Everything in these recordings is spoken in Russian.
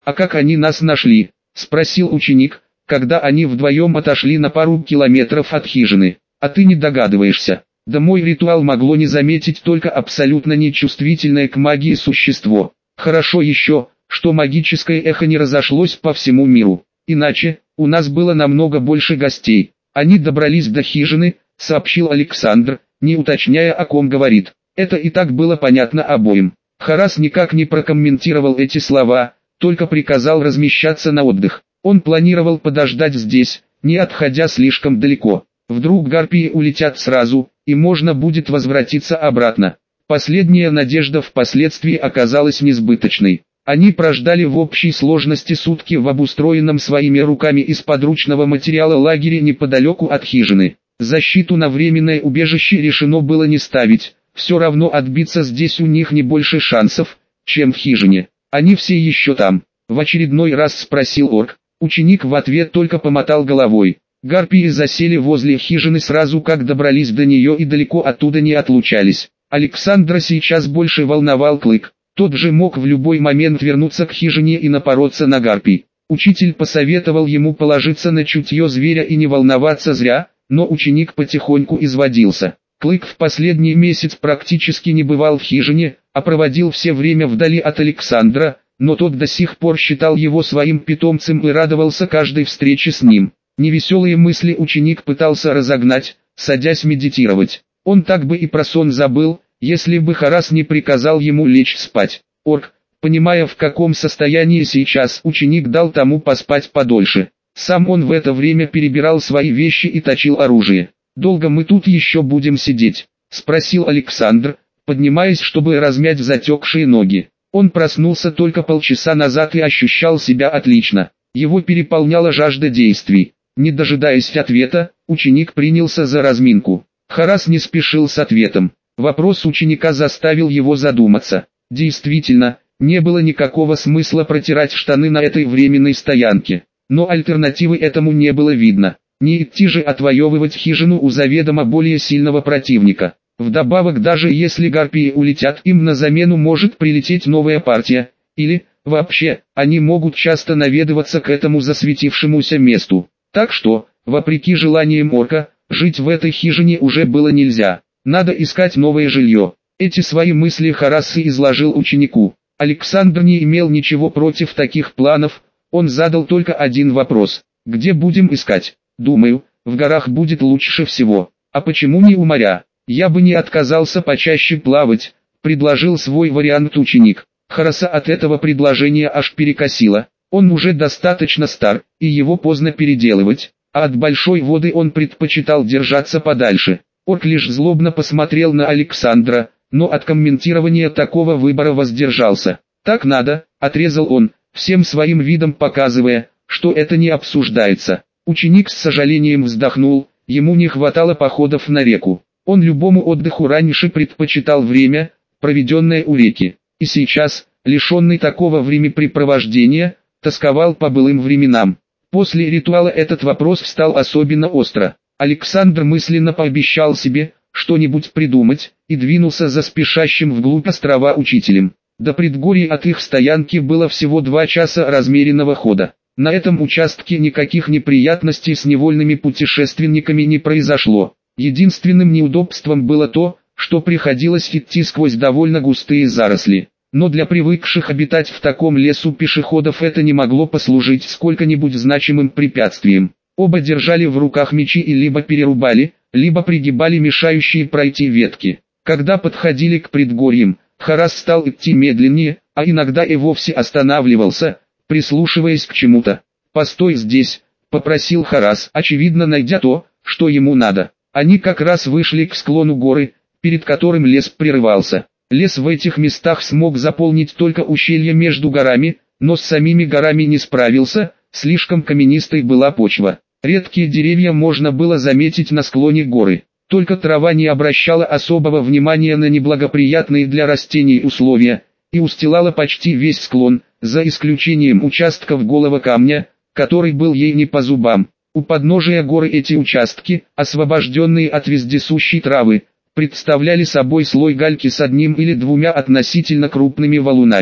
«А как они нас нашли?» – спросил ученик, когда они вдвоем отошли на пару километров от хижины. «А ты не догадываешься?» «Да мой ритуал могло не заметить только абсолютно нечувствительное к магии существо. Хорошо еще, что магическое эхо не разошлось по всему миру. Иначе, у нас было намного больше гостей». «Они добрались до хижины», — сообщил Александр, не уточняя, о ком говорит. Это и так было понятно обоим. Харас никак не прокомментировал эти слова, только приказал размещаться на отдых. Он планировал подождать здесь, не отходя слишком далеко. Вдруг гарпии улетят сразу, и можно будет возвратиться обратно. Последняя надежда впоследствии оказалась несбыточной. Они прождали в общей сложности сутки в обустроенном своими руками из подручного материала лагере неподалеку от хижины. Защиту на временное убежище решено было не ставить, все равно отбиться здесь у них не больше шансов, чем в хижине. «Они все еще там?» — в очередной раз спросил орк. Ученик в ответ только помотал головой. Гарпии засели возле хижины сразу как добрались до нее и далеко оттуда не отлучались. Александра сейчас больше волновал клык. Тот же мог в любой момент вернуться к хижине и напороться на гарпий. Учитель посоветовал ему положиться на чутье зверя и не волноваться зря, но ученик потихоньку изводился. Клык в последний месяц практически не бывал в хижине, а проводил все время вдали от Александра, но тот до сих пор считал его своим питомцем и радовался каждой встрече с ним. Невеселые мысли ученик пытался разогнать, садясь медитировать. Он так бы и про сон забыл, если бы Харас не приказал ему лечь спать. Орк, понимая, в каком состоянии сейчас ученик, дал тому поспать подольше. Сам он в это время перебирал свои вещи и точил оружие. «Долго мы тут еще будем сидеть?» — спросил Александр, поднимаясь, чтобы размять затекшие ноги. Он проснулся только полчаса назад и ощущал себя отлично. Его переполняла жажда действий. Не дожидаясь ответа, ученик принялся за разминку. Харас не спешил с ответом. Вопрос ученика заставил его задуматься. Действительно, не было никакого смысла протирать штаны на этой временной стоянке. Но альтернативы этому не было видно. Не идти же отвоевывать хижину у заведомо более сильного противника. Вдобавок, даже если гарпии улетят, им на замену может прилететь новая партия. Или, вообще, они могут часто наведываться к этому засветившемуся месту. Так что, вопреки желаниям орка, жить в этой хижине уже было нельзя. Надо искать новое жилье. Эти свои мысли Харас и изложил ученику. Александр не имел ничего против таких планов, он задал только один вопрос. «Где будем искать?» «Думаю, в горах будет лучше всего. А почему не у моря?» «Я бы не отказался почаще плавать», — предложил свой вариант ученик. Хараса от этого предложения аж перекосило. Он уже достаточно стар, и его поздно переделывать, а от большой воды он предпочитал держаться подальше. Орк лишь злобно посмотрел на Александра, но от комментирования такого выбора воздержался. «Так надо», — отрезал он, всем своим видом показывая, что это не обсуждается. Ученик с сожалением вздохнул, ему не хватало походов на реку. Он любому отдыху раньше предпочитал время, проведенное у реки. И сейчас, лишенный такого времяпрепровождения, тосковал по былым временам. После ритуала этот вопрос встал особенно остро. Александр мысленно пообещал себе что-нибудь придумать, и двинулся за спешащим вглубь острова учителем. До предгорья от их стоянки было всего 2 часа размеренного хода. На этом участке никаких неприятностей с невольными путешественниками не произошло. Единственным неудобством было то, что приходилось идти сквозь довольно густые заросли. Но для привыкших обитать в таком лесу пешеходов это не могло послужить сколько-нибудь значимым препятствием. Оба держали в руках мечи и либо перерубали, либо пригибали мешающие пройти ветки. Когда подходили к предгорьям, Харас стал идти медленнее, а иногда и вовсе останавливался, прислушиваясь к чему-то. «Постой здесь», — попросил Харас, очевидно найдя то, что ему надо. Они как раз вышли к склону горы, перед которым лес прерывался. Лес в этих местах смог заполнить только ущелье между горами, но с самими горами не справился, слишком каменистой была почва. Редкие деревья можно было заметить на склоне горы. Только трава не обращала особого внимания на неблагоприятные для растений условия, и устилала почти весь склон, за исключением участков голого камня, который был ей не по зубам. У подножия горы эти участки, освобожденные от вездесущей травы, представляли собой слой гальки с одним или двумя относительно крупными валунами.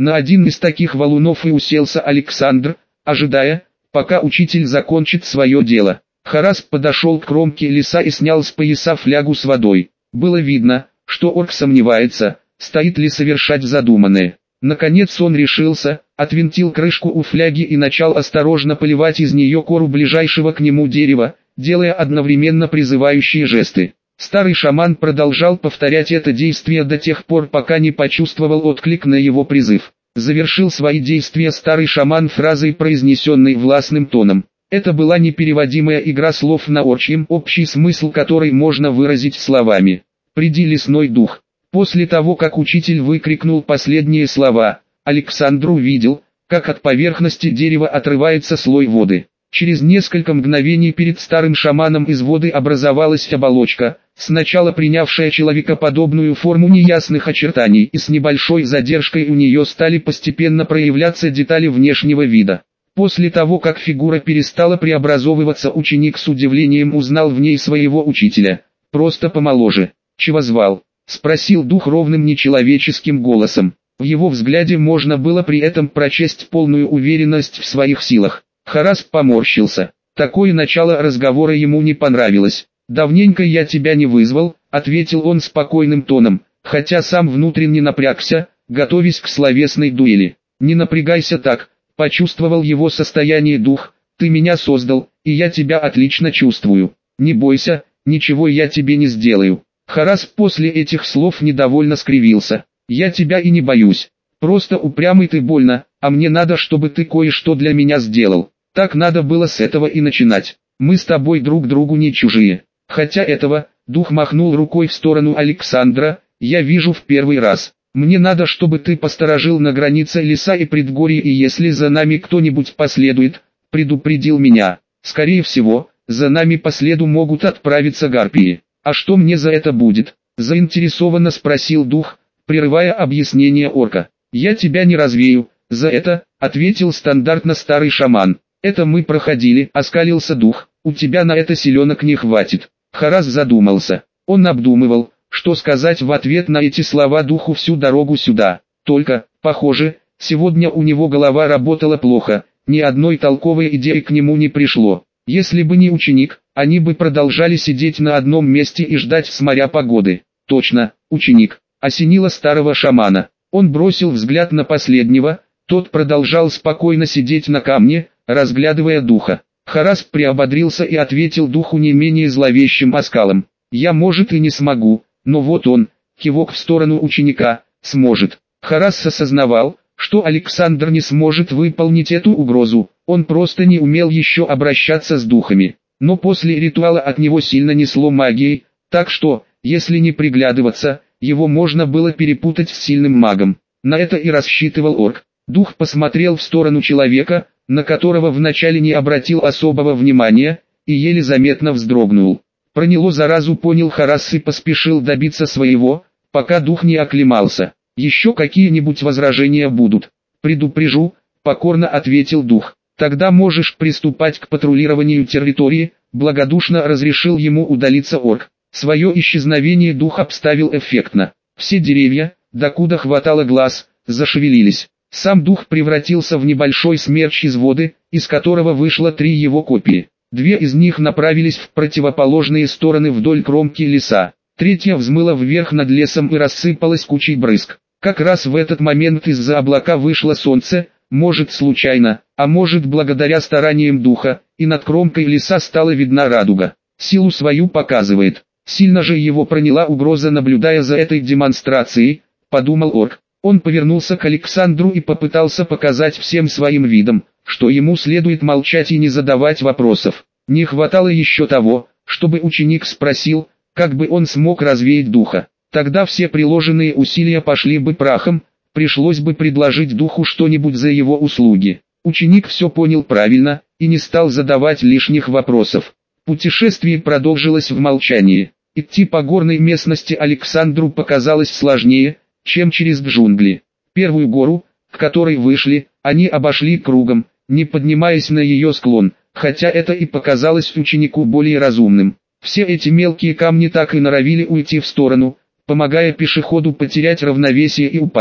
На один из таких валунов и уселся Александр, ожидая, пока учитель закончит свое дело. Харас подошел к кромке леса и снял с пояса флягу с водой. Было видно, что орк сомневается, стоит ли совершать задуманное. Наконец он решился, отвинтил крышку у фляги и начал осторожно поливать из нее кору ближайшего к нему дерева, делая одновременно призывающие жесты. Старый шаман продолжал повторять это действие до тех пор, пока не почувствовал отклик на его призыв. Завершил свои действия старый шаман фразой, произнесенной властным тоном. Это была непереводимая игра слов на орчьем, общий смысл которой можно выразить словами: «Приди, лесной дух». После того, как учитель выкрикнул последние слова, Александр увидел, как от поверхности дерева отрывается слой воды. Через несколько мгновений перед старым шаманом из воды образовалась оболочка, сначала принявшая человекоподобную форму неясных очертаний, и с небольшой задержкой у нее стали постепенно проявляться детали внешнего вида. После того, как фигура перестала преобразовываться, ученик с удивлением узнал в ней своего учителя, просто помоложе. «Чего звал?» — спросил дух ровным нечеловеческим голосом. В его взгляде можно было при этом прочесть полную уверенность в своих силах. Харас поморщился. Такое начало разговора ему не понравилось. «Давненько я тебя не вызвал», — ответил он спокойным тоном, хотя сам внутренне напрягся, готовясь к словесной дуэли. «Не напрягайся так», — почувствовал его состояние дух, «ты меня создал, и я тебя отлично чувствую. Не бойся, ничего я тебе не сделаю». Харас после этих слов недовольно скривился. «Я тебя и не боюсь. Просто упрямый ты больно, а мне надо, чтобы ты кое-что для меня сделал. Так надо было с этого и начинать. Мы с тобой друг другу не чужие. Хотя этого, дух махнул рукой в сторону Александра, я вижу в первый раз. Мне надо, чтобы ты посторожил на границе леса и предгорья, и если за нами кто-нибудь последует, предупредил меня. Скорее всего, за нами по следу могут отправиться гарпии. А что мне за это будет?» — заинтересованно спросил дух, прерывая объяснение орка. «Я тебя не развею, за это», — ответил стандартно старый шаман. «Это мы проходили», — оскалился дух, «у тебя на это силенок не хватит». Харас задумался. Он обдумывал, что сказать в ответ на эти слова духу всю дорогу сюда. Только, похоже, сегодня у него голова работала плохо, ни одной толковой идеи к нему не пришло. Если бы не ученик, они бы продолжали сидеть на одном месте и ждать с моря погоды. Точно, ученик, осенило старого шамана. Он бросил взгляд на последнего, тот продолжал спокойно сидеть на камне, разглядывая духа. Харас приободрился и ответил духу не менее зловещим оскалом. «Я, может, и не смогу, но вот он», кивок в сторону ученика, «сможет». Харас осознавал, что Александр не сможет выполнить эту угрозу, он просто не умел еще обращаться с духами. Но после ритуала от него сильно несло магией, так что, если не приглядываться, его можно было перепутать с сильным магом. На это и рассчитывал орк. Дух посмотрел в сторону человека, на которого вначале не обратил особого внимания, и еле заметно вздрогнул. Проняло заразу, понял Харас и поспешил добиться своего, пока дух не оклемался. «Еще какие-нибудь возражения будут?» «Предупрежу», — покорно ответил дух. «Тогда можешь приступать к патрулированию территории», — благодушно разрешил ему удалиться орк. Свое исчезновение дух обставил эффектно. Все деревья, докуда хватало глаз, зашевелились. Сам дух превратился в небольшой смерч из воды, из которого вышло 3 его копии. 2 из них направились в противоположные стороны вдоль кромки леса. 3 взмыла вверх над лесом и рассыпалась кучей брызг. Как раз в этот момент из-за облака вышло солнце, может случайно, а может благодаря стараниям духа, и над кромкой леса стала видна радуга. Силу свою показывает. Сильно же его проняла угроза, наблюдая за этой демонстрацией, подумал орк. Он повернулся к Александру и попытался показать всем своим видом, что ему следует молчать и не задавать вопросов. Не хватало еще того, чтобы ученик спросил, как бы он смог развеять духа. Тогда все приложенные усилия пошли бы прахом, пришлось бы предложить духу что-нибудь за его услуги. Ученик все понял правильно, и не стал задавать лишних вопросов. Путешествие продолжилось в молчании. Идти по горной местности Александру показалось сложнее, чем через джунгли. Первую гору, к которой вышли, они обошли кругом, не поднимаясь на ее склон, хотя это и показалось ученику более разумным. Все эти мелкие камни так и норовили уйти в сторону, помогая пешеходу потерять равновесие и упасть.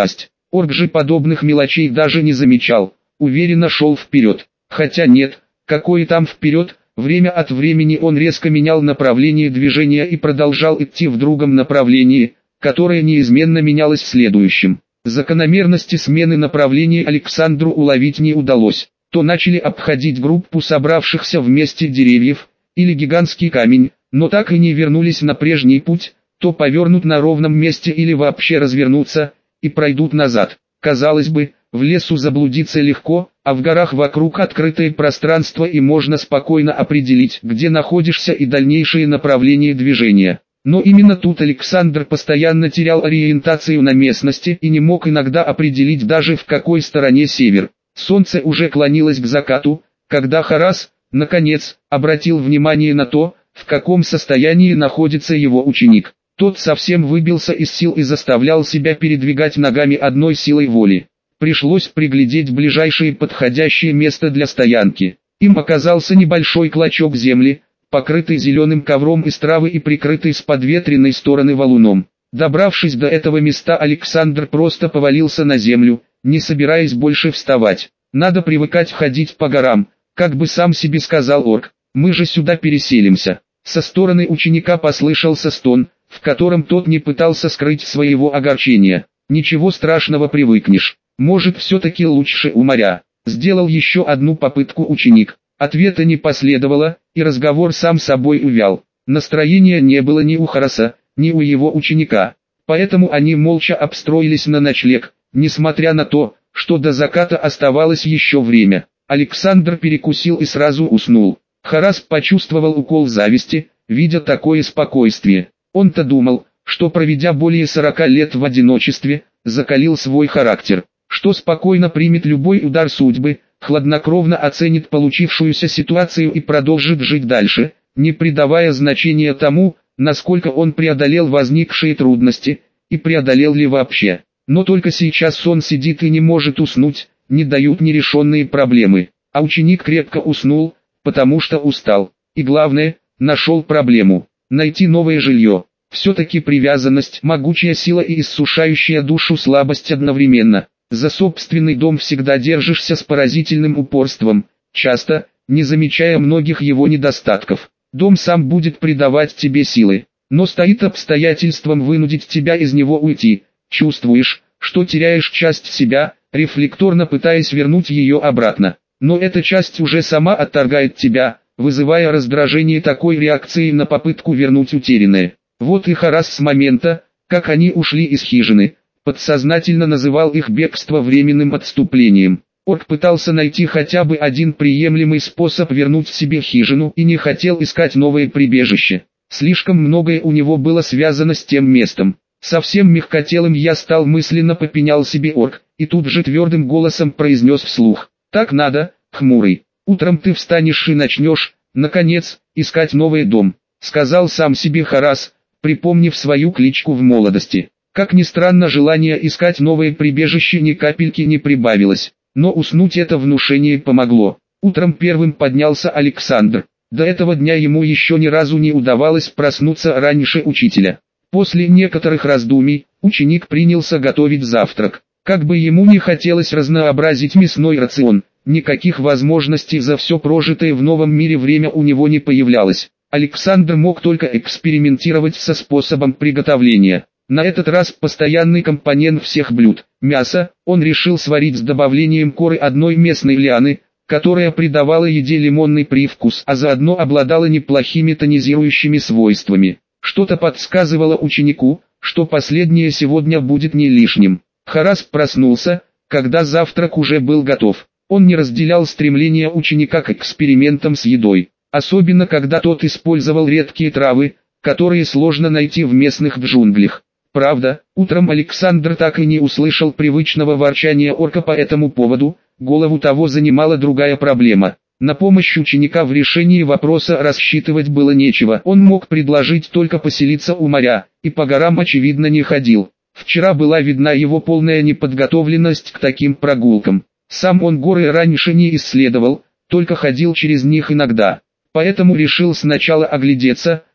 Орк же подобных мелочей даже не замечал, уверенно шел вперед. Хотя нет, какой там вперед, время от времени он резко менял направление движения и продолжал идти в другом направлении, которое неизменно менялось в следующем. Закономерности смены направления Александру уловить не удалось. То начали обходить группу собравшихся вместе деревьев, или гигантский камень, но так и не вернулись на прежний путь, то повернут на ровном месте или вообще развернутся, и пройдут назад. Казалось бы, в лесу заблудиться легко, а в горах вокруг открытое пространство и можно спокойно определить, где находишься и дальнейшее направление движения. Но именно тут Александр постоянно терял ориентацию на местности и не мог иногда определить даже в какой стороне север. Солнце уже клонилось к закату, когда Харас, наконец, обратил внимание на то, в каком состоянии находится его ученик. Тот совсем выбился из сил и заставлял себя передвигать ногами одной силой воли. Пришлось приглядеть ближайшее подходящее место для стоянки. Им оказался небольшой клочок земли, покрытый зеленым ковром из травы и прикрытый с подветренной стороны валуном. Добравшись до этого места, Александр просто повалился на землю, не собираясь больше вставать. «Надо привыкать ходить по горам», как бы сам себе сказал орк. «Мы же сюда переселимся». Со стороны ученика послышался стон, в котором тот не пытался скрыть своего огорчения. «Ничего страшного, привыкнешь. Может, все-таки лучше у моря». Сделал еще одну попытку ученик. Ответа не последовало, и разговор сам собой увял. Настроения не было ни у Хараса, ни у его ученика. Поэтому они молча обстроились на ночлег, несмотря на то, что до заката оставалось еще время. Александр перекусил и сразу уснул. Харас почувствовал укол зависти, видя такое спокойствие. Он-то думал, что проведя более 40 лет в одиночестве, закалил свой характер, что спокойно примет любой удар судьбы, хладнокровно оценит получившуюся ситуацию и продолжит жить дальше, не придавая значения тому, насколько он преодолел возникшие трудности, и преодолел ли вообще. Но только сейчас он сидит и не может уснуть, не дают нерешенные проблемы. А ученик крепко уснул, потому что устал. И главное, нашел проблему. Найти новое жилье. Все-таки привязанность – могучая сила и иссушающая душу слабость одновременно. За собственный дом всегда держишься с поразительным упорством, часто, не замечая многих его недостатков. Дом сам будет придавать тебе силы, но стоит обстоятельством вынудить тебя из него уйти. Чувствуешь, что теряешь часть себя, рефлекторно пытаясь вернуть ее обратно. Но эта часть уже сама отторгает тебя, вызывая раздражение такой реакцией на попытку вернуть утерянное. Вот и Харас с момента, как они ушли из хижины, подсознательно называл их бегство временным отступлением. Орк пытался найти хотя бы один приемлемый способ вернуть себе хижину и не хотел искать новое прибежище. Слишком многое у него было связано с тем местом. Совсем мягкотелым я стал, мысленно попенял себе орк, и тут же твердым голосом произнес вслух. Так надо, хмурый. Утром ты встанешь и начнешь, наконец, искать новый дом, сказал сам себе Харас, припомнив свою кличку в молодости. Как ни странно, желание искать новое прибежище ни капельки не прибавилось, но уснуть это внушение помогло. Утром первым поднялся Александр. До этого дня ему еще ни разу не удавалось проснуться раньше учителя. После некоторых раздумий, ученик принялся готовить завтрак. Как бы ему не хотелось разнообразить мясной рацион, никаких возможностей за все прожитое в новом мире время у него не появлялось. Александр мог только экспериментировать со способом приготовления. На этот раз постоянный компонент всех блюд – мясо, он решил сварить с добавлением коры одной местной лианы, которая придавала еде лимонный привкус, а заодно обладала неплохими тонизирующими свойствами. Что-то подсказывало ученику, что последнее сегодня будет не лишним. Харас проснулся, когда завтрак уже был готов. Он не разделял стремления ученика к экспериментам с едой, особенно когда тот использовал редкие травы, которые сложно найти в местных джунглях. Правда, утром Александр так и не услышал привычного ворчания орка по этому поводу, голову того занимала другая проблема. На помощь ученика в решении вопроса рассчитывать было нечего, он мог предложить только поселиться у моря, и по горам очевидно не ходил. Вчера была видна его полная неподготовленность к таким прогулкам. Сам он горы раньше не исследовал, только ходил через них иногда. Поэтому решил сначала оглядеться,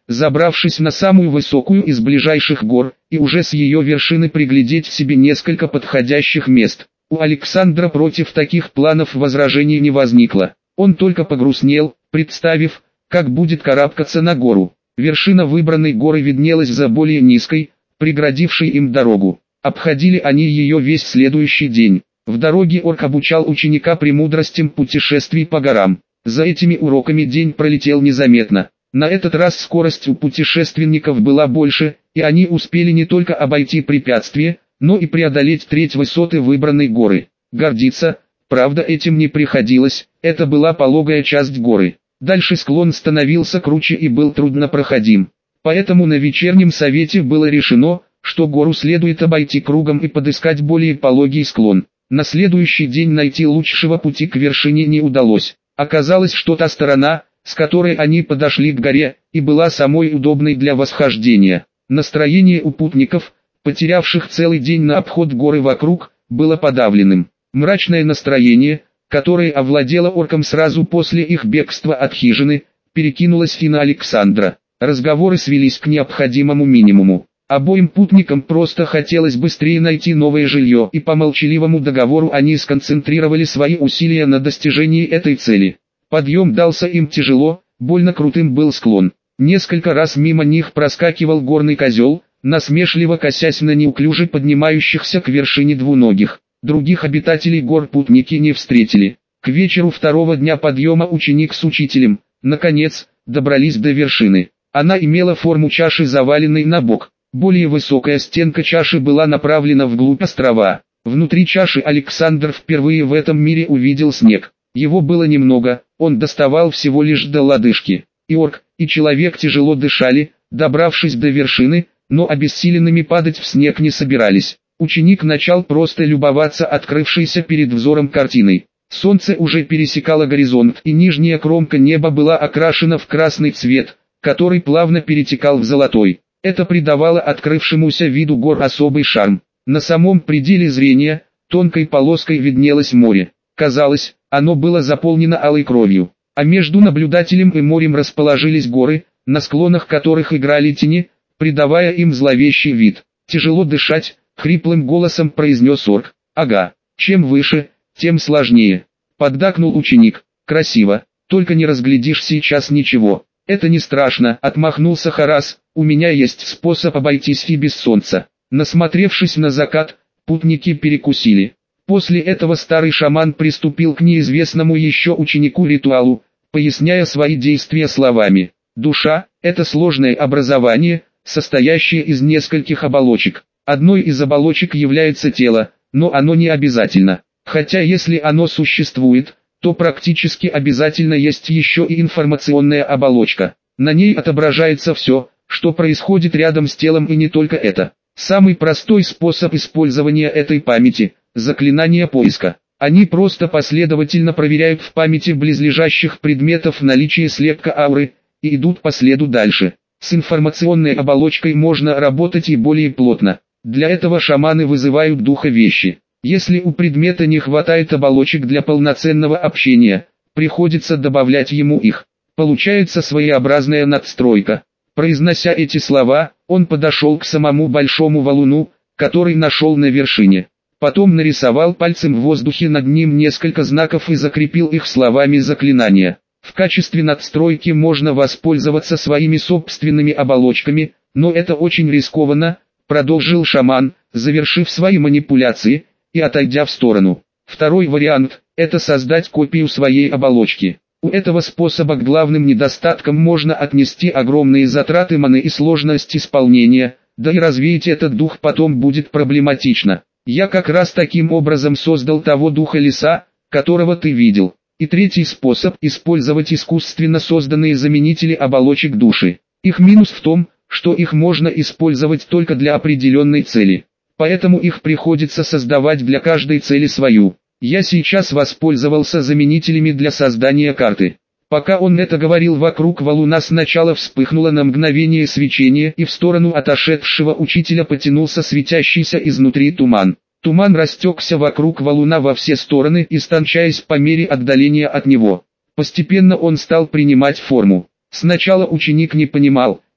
забравшись на самую высокую из ближайших гор, и уже с ее вершины приглядеть себе несколько подходящих мест. У Александра против таких планов возражений не возникло. Он только погрустнел, представив, как будет карабкаться на гору. Вершина выбранной горы виднелась за более низкой, преградившей им дорогу. Обходили они ее весь следующий день. В дороге орк обучал ученика премудростям путешествий по горам. За этими уроками день пролетел незаметно. На этот раз скорость у путешественников была больше, и они успели не только обойти препятствие, но и преодолеть треть высоты выбранной горы. Гордиться, правда, этим не приходилось, это была пологая часть горы. Дальше склон становился круче и был труднопроходим. Поэтому на вечернем совете было решено, что гору следует обойти кругом и подыскать более пологий склон. На следующий день найти лучшего пути к вершине не удалось. Оказалось, что та сторона, с которой они подошли к горе, и была самой удобной для восхождения. Настроение у путников, потерявших целый день на обход горы вокруг, было подавленным. Мрачное настроение, которое овладело орком сразу после их бегства от хижины, перекинулось и на Александра. Разговоры свелись к необходимому минимуму. Обоим путникам просто хотелось быстрее найти новое жилье, и по молчаливому договору они сконцентрировали свои усилия на достижении этой цели. Подъем дался им тяжело, больно крутым был склон. Несколько раз мимо них проскакивал горный козел, насмешливо косясь на неуклюже поднимающихся к вершине двуногих. Других обитателей гор путники не встретили. К вечеру второго дня подъема ученик с учителем, наконец, добрались до вершины. Она имела форму чаши, заваленной на бок. Более высокая стенка чаши была направлена вглубь острова. Внутри чаши Александр впервые в этом мире увидел снег. Его было немного, он доставал всего лишь до лодыжки. И орк, и человек тяжело дышали, добравшись до вершины, но обессиленными падать в снег не собирались. Ученик начал просто любоваться открывшейся перед взором картиной. Солнце уже пересекало горизонт, и нижняя кромка неба была окрашена в красный цвет, который плавно перетекал в золотой. Это придавало открывшемуся виду гор особый шарм. На самом пределе зрения, тонкой полоской виднелось море. Казалось, оно было заполнено алой кровью. А между наблюдателем и морем расположились горы, на склонах которых играли тени, придавая им зловещий вид. «Тяжело дышать», — хриплым голосом произнес орк. «Ага, чем выше, тем сложнее», — поддакнул ученик. «Красиво, только не разглядишь сейчас ничего». «Это не страшно», — отмахнулся Харас, «у меня есть способ обойтись и без солнца». Насмотревшись на закат, путники перекусили. После этого старый шаман приступил к неизвестному еще ученику ритуалу, поясняя свои действия словами. «Душа – это сложное образование, состоящее из нескольких оболочек. Одной из оболочек является тело, но оно не обязательно. Хотя если оно существует, то практически обязательно есть еще и информационная оболочка. На ней отображается все, что происходит рядом с телом, и не только это. Самый простой способ использования этой памяти – заклинание поиска. Они просто последовательно проверяют в памяти близлежащих предметов наличие слепка ауры, и идут по следу дальше. С информационной оболочкой можно работать и более плотно. Для этого шаманы вызывают духа вещи. Если у предмета не хватает оболочек для полноценного общения, приходится добавлять ему их. Получается своеобразная надстройка. Произнося эти слова, он подошел к самому большому валуну, который нашел на вершине. Потом нарисовал пальцем в воздухе над ним несколько знаков и закрепил их словами заклинания. В качестве надстройки можно воспользоваться своими собственными оболочками, но это очень рискованно, продолжил шаман, завершив свои манипуляции и отойдя в сторону. Второй вариант – это создать копию своей оболочки. У этого способа к главным недостаткам можно отнести огромные затраты маны и сложность исполнения, да и развеять этот дух потом будет проблематично. Я как раз таким образом создал того духа леса, которого ты видел. И третий способ – использовать искусственно созданные заменители оболочек души. Их минус в том, что их можно использовать только для определенной цели. Поэтому их приходится создавать для каждой цели свою. Я сейчас воспользовался заменителями для создания карты. Пока он это говорил, вокруг валуна сначала вспыхнуло на мгновение свечение, и в сторону отошедшего учителя потянулся светящийся изнутри туман. Туман растекся вокруг валуна во все стороны, истончаясь по мере отдаления от него. Постепенно он стал принимать форму. Сначала ученик не понимал,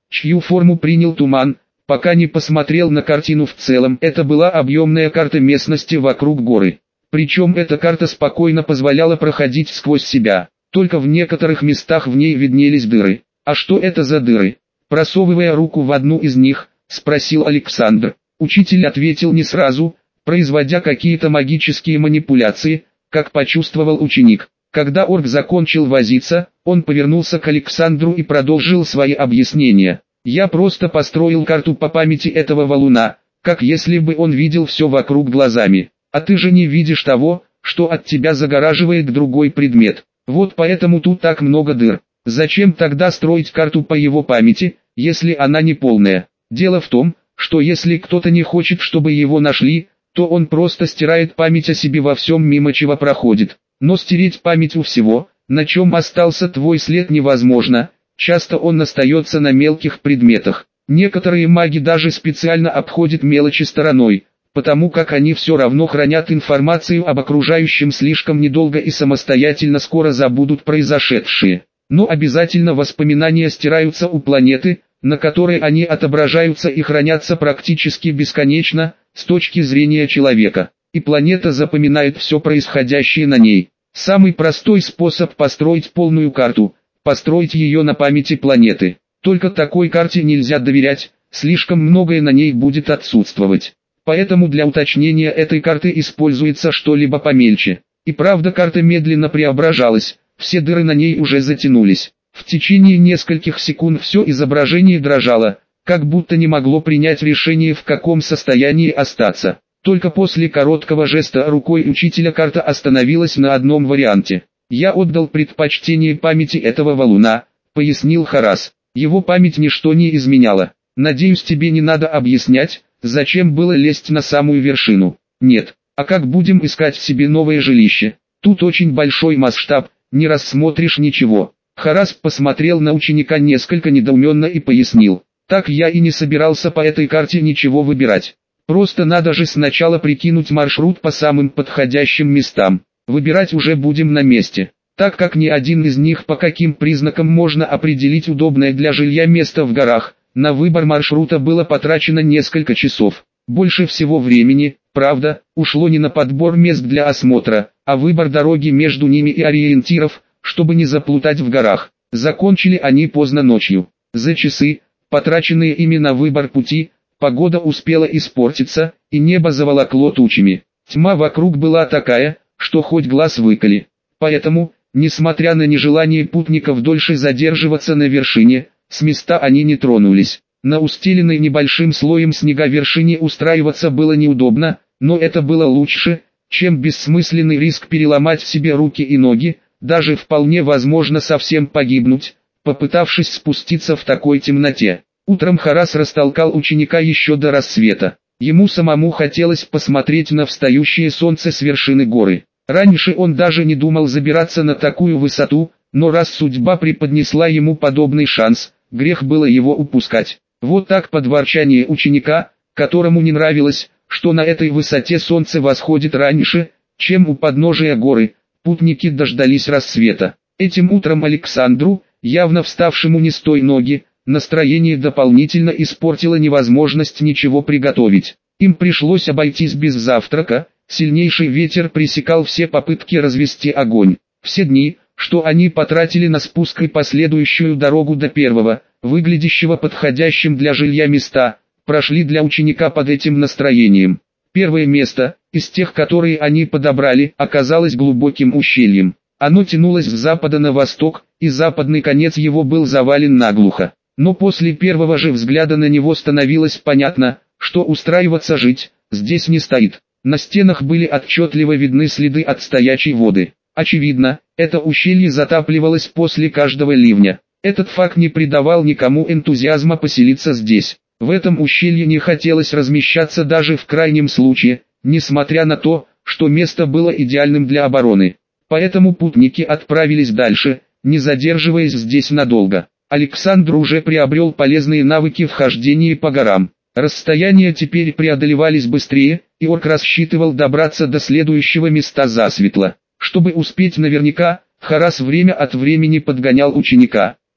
чью форму принял туман, пока не посмотрел на картину в целом. Это была объемная карта местности вокруг горы. Причем эта карта спокойно позволяла проходить сквозь себя. Только в некоторых местах в ней виднелись дыры. А что это за дыры? Просовывая руку в одну из них, спросил Александр. Учитель ответил не сразу, производя какие-то магические манипуляции, как почувствовал ученик. Когда орк закончил возиться, он повернулся к Александру и продолжил свои объяснения. «Я просто построил карту по памяти этого валуна, как если бы он видел все вокруг глазами. А ты же не видишь того, что от тебя загораживает другой предмет. Вот поэтому тут так много дыр. Зачем тогда строить карту по его памяти, если она не полная? Дело в том, что если кто-то не хочет, чтобы его нашли, то он просто стирает память о себе во всем, мимо чего проходит. Но стереть память у всего, на чем остался твой след, невозможно. Часто он остается на мелких предметах. Некоторые маги даже специально обходят мелочи стороной, потому как они все равно хранят информацию об окружающем слишком недолго и самостоятельно скоро забудут произошедшее. Но обязательно воспоминания стираются у планеты, на которой они отображаются и хранятся практически бесконечно, с точки зрения человека. И планета запоминает все происходящее на ней. Самый простой способ построить полную карту – построить ее на памяти планеты. Только такой карте нельзя доверять, слишком многое на ней будет отсутствовать. Поэтому для уточнения этой карты используется что-либо помельче. И правда, карта медленно преображалась, все дыры на ней уже затянулись. В течение нескольких секунд все изображение дрожало, как будто не могло принять решение, в каком состоянии остаться. Только после короткого жеста рукой учителя карта остановилась на одном варианте. «Я отдал предпочтение памяти этого валуна», — пояснил Харас. «Его память ничто не изменяла. Надеюсь, тебе не надо объяснять, зачем было лезть на самую вершину». «Нет. А как будем искать себе новое жилище? Тут очень большой масштаб, не рассмотришь ничего». Харас посмотрел на ученика несколько недоуменно и пояснил. «Так я и не собирался по этой карте ничего выбирать. Просто надо же сначала прикинуть маршрут по самым подходящим местам. Выбирать уже будем на месте, так как ни один из них по каким признакам можно определить удобное для жилья место в горах. На выбор маршрута было потрачено несколько часов. Больше всего времени, правда, ушло не на подбор мест для осмотра, а выбор дороги между ними и ориентиров, чтобы не заплутать в горах. Закончили они поздно ночью. За часы, потраченные ими на выбор пути, погода успела испортиться, и небо заволокло тучами. Тьма вокруг была такая, что хоть глаз выколи. Поэтому, несмотря на нежелание путников дольше задерживаться на вершине, с места они не тронулись. На устеленной небольшим слоем снега вершине устраиваться было неудобно, но это было лучше, чем бессмысленный риск переломать себе руки и ноги, даже вполне возможно совсем погибнуть, попытавшись спуститься в такой темноте. Утром Харас растолкал ученика еще до рассвета. Ему самому хотелось посмотреть на встающее солнце с вершины горы. Раньше он даже не думал забираться на такую высоту, но раз судьба преподнесла ему подобный шанс, грех было его упускать. Вот так под ворчание ученика, которому не нравилось, что на этой высоте солнце восходит раньше, чем у подножия горы, путники дождались рассвета. Этим утром Александру, явно вставшему не с той ноги, настроение дополнительно испортило невозможность ничего приготовить. Им пришлось обойтись без завтрака, сильнейший ветер пресекал все попытки развести огонь. Все дни, что они потратили на спуск и последующую дорогу до первого, выглядящего подходящим для жилья места, прошли для ученика под этим настроением. Первое место, из тех, которые они подобрали, оказалось глубоким ущельем. Оно тянулось с запада на восток, и западный конец его был завален наглухо. Но после первого же взгляда на него становилось понятно, что устраиваться жить здесь не стоит. На стенах были отчетливо видны следы от стоячей воды. Очевидно, это ущелье затапливалось после каждого ливня. Этот факт не придавал никому энтузиазма поселиться здесь. В этом ущелье не хотелось размещаться даже в крайнем случае, несмотря на то, что место было идеальным для обороны. Поэтому путники отправились дальше, не задерживаясь здесь надолго. Александр уже приобрел полезные навыки в хождении по горам. Расстояния теперь преодолевались быстрее, и орк рассчитывал добраться до следующего места засветло. Чтобы успеть наверняка, Харас время от времени подгонял ученика.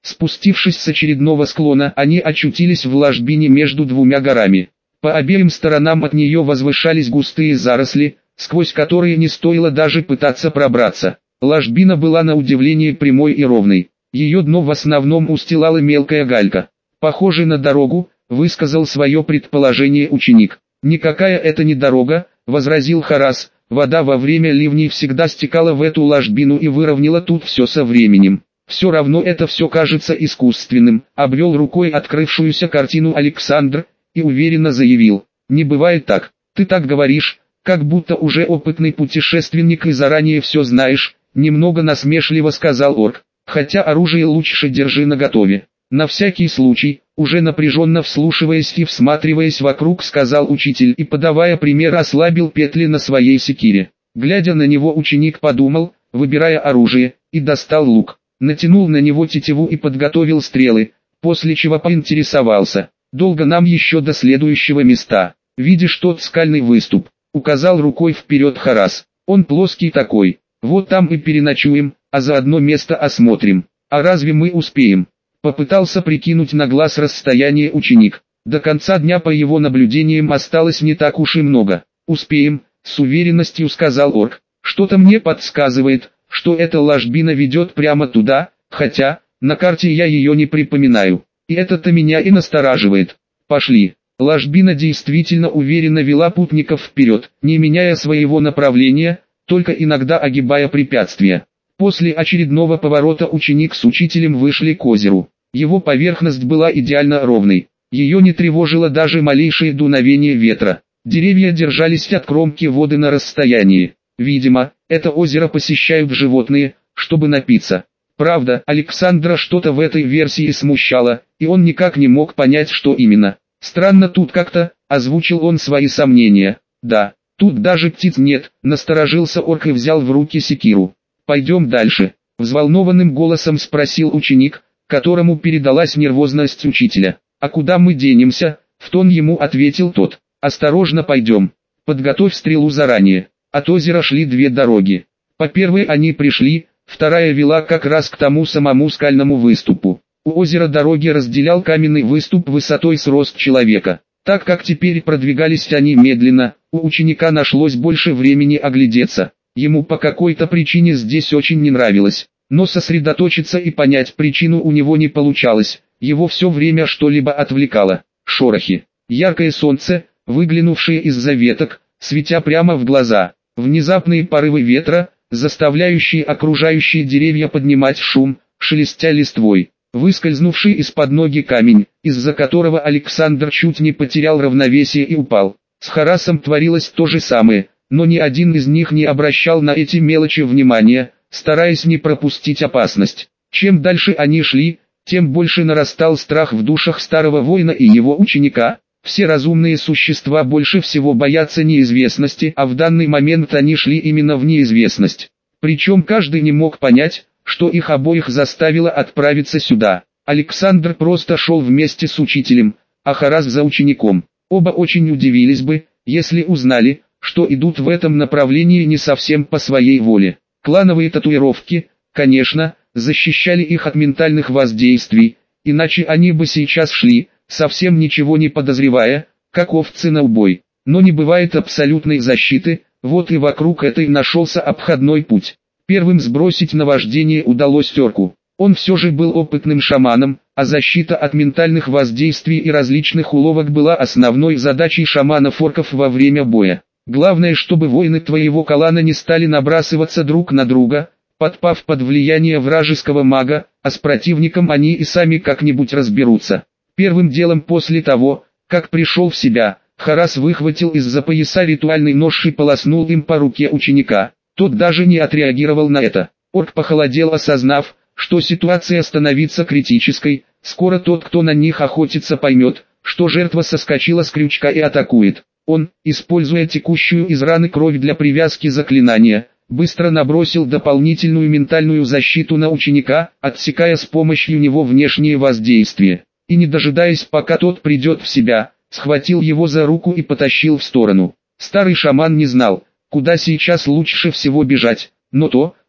Спустившись с очередного склона, они очутились в ложбине между двумя горами. По обеим сторонам от нее возвышались густые заросли, сквозь которые не стоило даже пытаться пробраться. Ложбина была на удивление прямой и ровной. Ее дно в основном устилала мелкая галька. «Похоже на дорогу», — высказал свое предположение ученик. «Никакая это не дорога», — возразил Харас. «Вода во время ливней всегда стекала в эту ложбину и выровняла тут все со временем. Все равно это все кажется искусственным», — обвел рукой открывшуюся картину Александр и уверенно заявил. «Не бывает так. Ты так говоришь, как будто уже опытный путешественник и заранее все знаешь», — немного насмешливо сказал орк. «Хотя оружие лучше держи наготове. На всякий случай», — уже напряженно вслушиваясь и всматриваясь вокруг, сказал учитель и, подавая пример, ослабил петли на своей секире. Глядя на него, ученик подумал, выбирая оружие, и достал лук. Натянул на него тетиву и подготовил стрелы, после чего поинтересовался. «Долго нам еще до следующего места?» «Видишь тот скальный выступ?» — указал рукой вперед Харас. «Он плоский такой. Вот там и переночуем, а заодно место осмотрим. А разве мы успеем?» Попытался прикинуть на глаз расстояние ученик. До конца дня по его наблюдениям осталось не так уж и много. «Успеем», — с уверенностью сказал орк. «Что-то мне подсказывает, что эта ложбина ведет прямо туда, хотя, на карте я ее не припоминаю. И это-то меня и настораживает. Пошли». Ложбина действительно уверенно вела путников вперед, не меняя своего направления, только иногда огибая препятствия. После очередного поворота ученик с учителем вышли к озеру. Его поверхность была идеально ровной. Ее не тревожило даже малейшее дуновение ветра. Деревья держались от кромки воды на расстоянии. Видимо, это озеро посещают животные, чтобы напиться. Правда, Александра что-то в этой версии смущало, и он никак не мог понять, что именно. «Странно тут как-то», — озвучил он свои сомнения. «Да, тут даже птиц нет», — насторожился орк и взял в руки секиру. «Пойдем дальше», — взволнованным голосом спросил ученик, которому передалась нервозность учителя. «А куда мы денемся?» — в тон ему ответил тот. «Осторожно пойдем. Подготовь стрелу заранее». От озера шли две дороги. По первой они пришли, вторая вела как раз к тому самому скальному выступу. У озера дороги разделял каменный выступ высотой с рост человека. Так как теперь продвигались они медленно, у ученика нашлось больше времени оглядеться. Ему по какой-то причине здесь очень не нравилось, но сосредоточиться и понять причину у него не получалось, его все время что-либо отвлекало. Шорохи, яркое солнце, выглянувшее из-за веток, светя прямо в глаза, внезапные порывы ветра, заставляющие окружающие деревья поднимать шум, шелестя листвой, выскользнувший из-под ноги камень, из-за которого Александр чуть не потерял равновесие и упал. С Харасом творилось то же самое, но ни один из них не обращал на эти мелочи внимания, стараясь не пропустить опасность. Чем дальше они шли, тем больше нарастал страх в душах старого воина и его ученика. Все разумные существа больше всего боятся неизвестности, а в данный момент они шли именно в неизвестность. Причем каждый не мог понять, что их обоих заставило отправиться сюда. Александр просто шел вместе с учителем, а Харас за учеником. Оба очень удивились бы, если узнали, что идут в этом направлении не совсем по своей воле. Клановые татуировки, конечно, защищали их от ментальных воздействий, иначе они бы сейчас шли, совсем ничего не подозревая, как овцы на убой. Но не бывает абсолютной защиты, вот и вокруг этой нашелся обходной путь. Первым сбросить наваждение удалось орку. Он все же был опытным шаманом, а защита от ментальных воздействий и различных уловок была основной задачей шаманов-орков во время боя. Главное, чтобы воины твоего клана не стали набрасываться друг на друга, подпав под влияние вражеского мага, а с противником они и сами как-нибудь разберутся. Первым делом после того, как пришел в себя, Харас выхватил из-за пояса ритуальный нож и полоснул им по руке ученика. Тот даже не отреагировал на это. Орк похолодел, осознав, что ситуация становится критической. Скоро тот, кто на них охотится, поймет, что жертва соскочила с крючка и атакует. Он, используя текущую из раны кровь для привязки заклинания, быстро набросил дополнительную ментальную защиту на ученика, отсекая с помощью него внешнее воздействие. И не дожидаясь, пока тот придет в себя, схватил его за руку и потащил в сторону. Старый шаман не знал, куда сейчас лучше всего бежать, но то,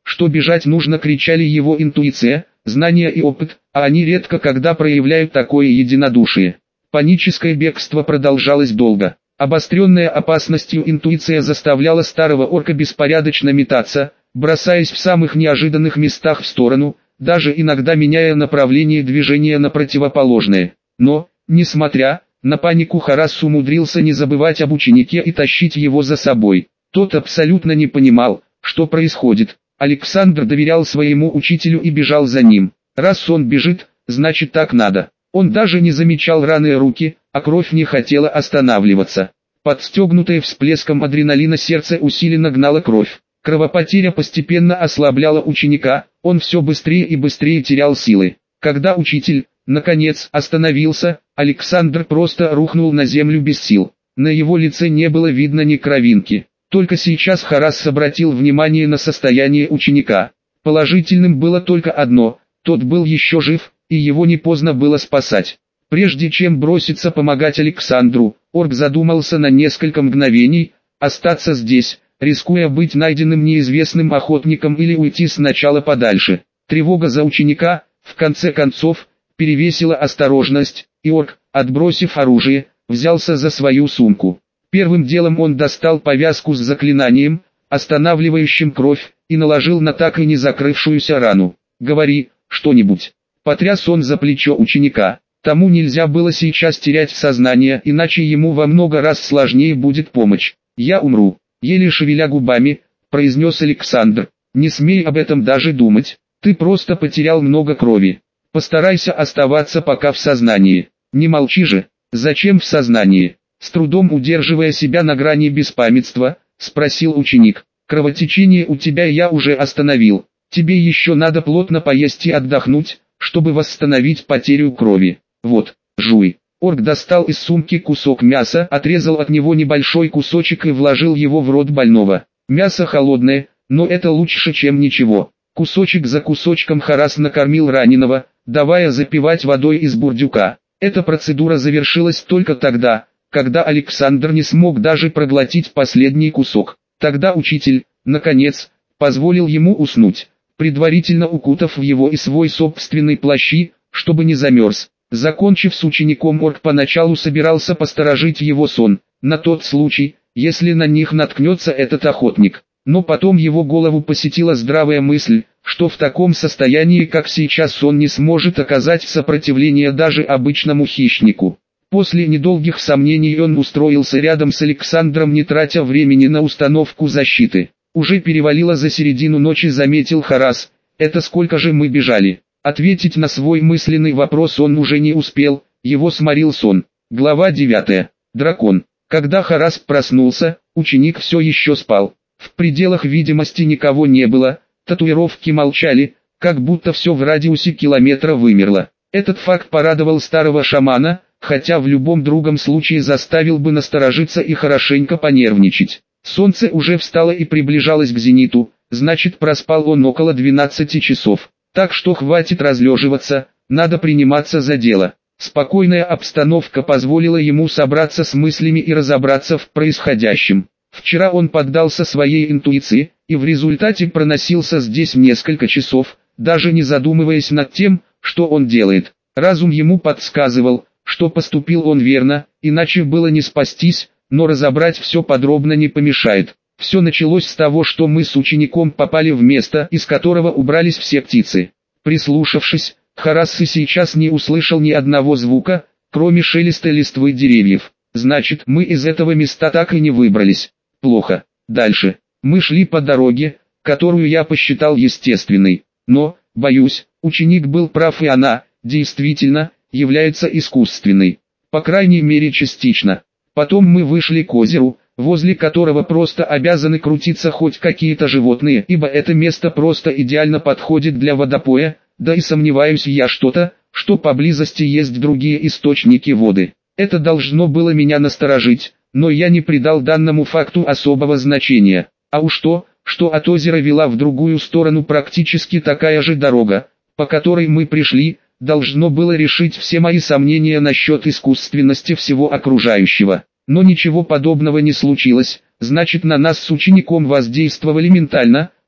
что бежать нужно, кричали его интуиция, знания и опыт, а они редко когда проявляют такое единодушие. Паническое бегство продолжалось долго. Обостренная опасностью интуиция заставляла старого орка беспорядочно метаться, бросаясь в самых неожиданных местах в сторону, даже иногда меняя направление движения на противоположное. Но, несмотря на панику, Харас умудрился не забывать об ученике и тащить его за собой. Тот абсолютно не понимал, что происходит. Александр доверял своему учителю и бежал за ним. Раз он бежит, значит так надо. Он даже не замечал раны руки, а кровь не хотела останавливаться. Подстегнутое всплеском адреналина сердце усиленно гнало кровь. Кровопотеря постепенно ослабляла ученика, он все быстрее и быстрее терял силы. Когда учитель, наконец, остановился, Александр просто рухнул на землю без сил. На его лице не было видно ни кровинки. Только сейчас Харас обратил внимание на состояние ученика. Положительным было только одно: тот был еще жив, и его не поздно было спасать. Прежде чем броситься помогать Александру, орк задумался на несколько мгновений: остаться здесь, рискуя быть найденным неизвестным охотником, или уйти сначала подальше. Тревога за ученика, в конце концов, перевесила осторожность, и орк, отбросив оружие, взялся за свою сумку. Первым делом он достал повязку с заклинанием, останавливающим кровь, и наложил на так и не закрывшуюся рану. «Говори что-нибудь». Потряс он за плечо ученика. Тому нельзя было сейчас терять сознание, иначе ему во много раз сложнее будет помочь. «Я умру», — еле шевеля губами, произнес Александр. «Не смей об этом даже думать, ты просто потерял много крови. Постарайся оставаться пока в сознании». «Не молчи же, зачем в сознании?» С трудом удерживая себя на грани беспамятства, спросил ученик. «Кровотечение у тебя я уже остановил. Тебе еще надо плотно поесть и отдохнуть, чтобы восстановить потерю крови. Вот, жуй». Орк достал из сумки кусок мяса, отрезал от него небольшой кусочек и вложил его в рот больного. Мясо холодное, но это лучше, чем ничего. Кусочек за кусочком Харас накормил раненого, давая запивать водой из бурдюка. Эта процедура завершилась только тогда, когда Александр не смог даже проглотить последний кусок. Тогда учитель, наконец, позволил ему уснуть, предварительно укутав в его и свой собственный плащи, чтобы не замерз. Закончив с учеником, орк поначалу собирался посторожить его сон, на тот случай, если на них наткнется этот охотник. Но потом его голову посетила здравая мысль, что в таком состоянии, как сейчас, он не сможет оказать сопротивление даже обычному хищнику. После недолгих сомнений он устроился рядом с Александром, не тратя времени на установку защиты. Уже перевалило за середину ночи, заметил Харас. «Это сколько же мы бежали?» Ответить на свой мысленный вопрос он уже не успел, его сморил сон. Глава 9. Дракон. Когда Харас проснулся, ученик все еще спал. В пределах видимости никого не было, татуировки молчали, как будто все в радиусе километра вымерло. Этот факт порадовал старого шамана, хотя в любом другом случае заставил бы насторожиться и хорошенько понервничать. Солнце уже встало и приближалось к зениту, значит проспал он около 12 часов. Так что хватит разлеживаться, надо приниматься за дело. Спокойная обстановка позволила ему собраться с мыслями и разобраться в происходящем. Вчера он поддался своей интуиции, и в результате проносился здесь несколько часов, даже не задумываясь над тем, что он делает. Разум ему подсказывал, что поступил он верно, иначе было не спастись, но разобрать все подробно не помешает. Все началось с того, что мы с учеником попали в место, из которого убрались все птицы. Прислушавшись, Харас и сейчас не услышал ни одного звука, кроме шелеста листвы деревьев. Значит, мы из этого места так и не выбрались. Плохо. Дальше. Мы шли по дороге, которую я посчитал естественной. Но, боюсь, ученик был прав, и она, действительно, является искусственной. По крайней мере частично. Потом мы вышли к озеру, возле которого просто обязаны крутиться хоть какие-то животные, ибо это место просто идеально подходит для водопоя, да и сомневаюсь я что поблизости есть другие источники воды. Это должно было меня насторожить, но я не придал данному факту особого значения. А уж то, что от озера вела в другую сторону практически такая же дорога, по которой мы пришли, должно было решить все мои сомнения насчет искусственности всего окружающего. Но ничего подобного не случилось, значит, на нас с учеником воздействовали ментально,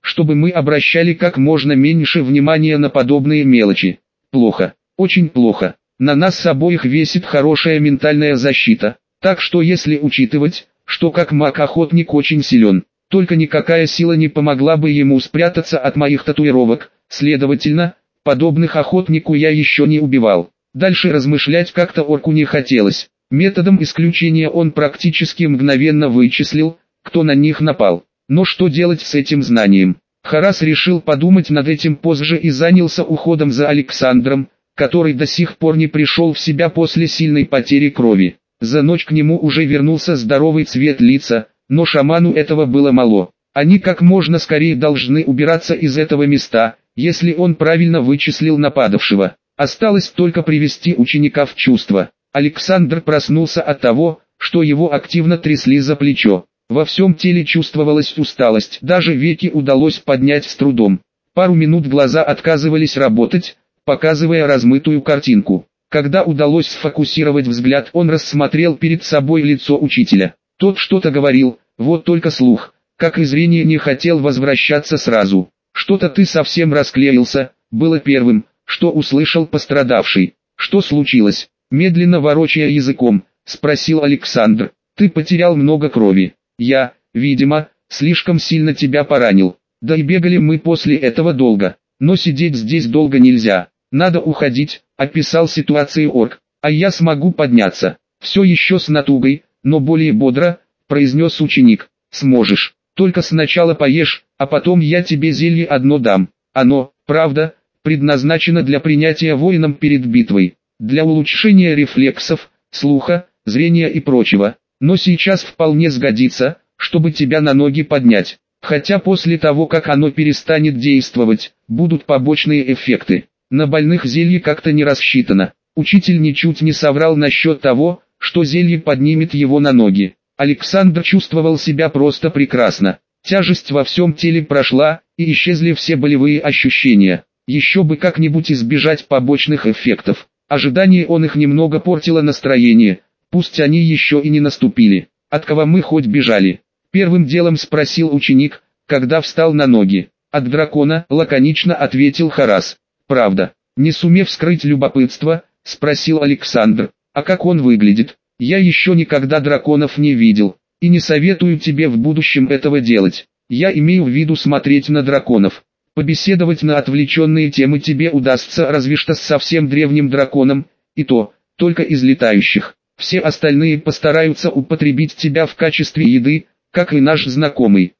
чтобы мы обращали как можно меньше внимания на подобные мелочи. Плохо, очень плохо. На нас обоих весит хорошая ментальная защита, так что если учитывать, что как маг-охотник очень силен, только никакая сила не помогла бы ему спрятаться от моих татуировок, следовательно, подобных охотнику я еще не убивал. Дальше размышлять как-то орку не хотелось. Методом исключения он практически мгновенно вычислил, кто на них напал. Но что делать с этим знанием? Харас решил подумать над этим позже и занялся уходом за Александром, который до сих пор не пришел в себя после сильной потери крови. За ночь к нему уже вернулся здоровый цвет лица, но шаману этого было мало. Они как можно скорее должны убираться из этого места, если он правильно вычислил нападавшего. Осталось только привести ученика в чувство. Александр проснулся от того, что его активно трясли за плечо. Во всем теле чувствовалась усталость, даже веки удалось поднять с трудом. Пару минут глаза отказывались работать, показывая размытую картинку. Когда удалось сфокусировать взгляд, он рассмотрел перед собой лицо учителя. Тот что-то говорил, вот только слух, как и зрение, не хотел возвращаться сразу. «Что-то ты совсем расклеился», было первым, что услышал пострадавший. «Что случилось?» Медленно ворочая языком, спросил Александр. «Ты потерял много крови. Я, видимо, слишком сильно тебя поранил. Да и бегали мы после этого долго. Но сидеть здесь долго нельзя. Надо уходить», описал ситуацию орк. «А я смогу подняться». «Все еще с натугой, но более бодро», произнес ученик. «Сможешь. Только сначала поешь, а потом я тебе зелье одно дам. Оно, правда, предназначено для принятия воином перед битвой, для улучшения рефлексов, слуха, зрения и прочего. Но сейчас вполне сгодится, чтобы тебя на ноги поднять. Хотя после того, как оно перестанет действовать, будут побочные эффекты. На больных зелье как-то не рассчитано». Учитель ничуть не соврал насчет того, что зелье поднимет его на ноги. Александр чувствовал себя просто прекрасно. Тяжесть во всем теле прошла, и исчезли все болевые ощущения. Еще бы как-нибудь избежать побочных эффектов. Ожидание он их немного портило настроение, пусть они еще и не наступили. «От кого мы хоть бежали?» Первым делом спросил ученик, когда встал на ноги. «От дракона», лаконично ответил Харас. «Правда?» Не сумев скрыть любопытство, спросил Александр. «А как он выглядит?» «Я еще никогда драконов не видел, и не советую тебе в будущем этого делать. Я имею в виду смотреть на драконов. Побеседовать на отвлеченные темы тебе удастся разве что с совсем древним драконом, и то, только из летающих. Все остальные постараются употребить тебя в качестве еды, как и наш знакомый.